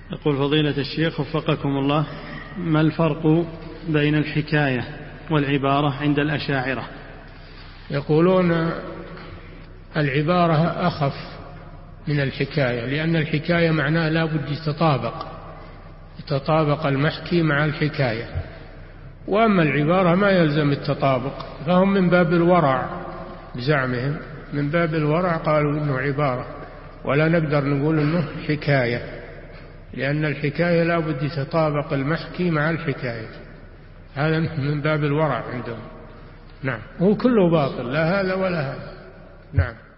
يقول فضيلة الشيخ وفقكم الله، ما الفرق بين الحكاية والعبارة عند الأشاعرة؟ يقولون العبارة أخف من الحكاية، لأن الحكاية معناه لا بد يتطابق المحكي مع الحكاية، وأما العبارة ما يلزم التطابق، فهم من باب الورع بزعمهم، من باب الورع قالوا إنه عبارة، ولا نقدر نقول إنه حكاية، لأن الحكاية لا بد يتطابق المحكي مع الحكاية، هذا من باب الورع عندهم. نعم، هو كله باطل، لا هذا ولا هذا. نعم.